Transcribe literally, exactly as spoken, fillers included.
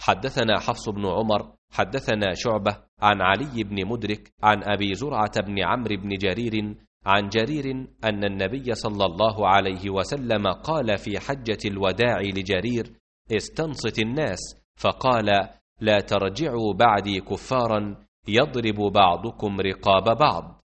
حدثنا حفص بن عمر حدثنا شعبة عن علي بن مدرك عن أبي زرعة بن عمرو بن جرير عن جرير أن النبي صلى الله عليه وسلم قال في حجة الوداع لجرير: استنصت الناس، فقال: لا ترجعوا بعدي كفارا يضرب بعضكم رقاب بعض.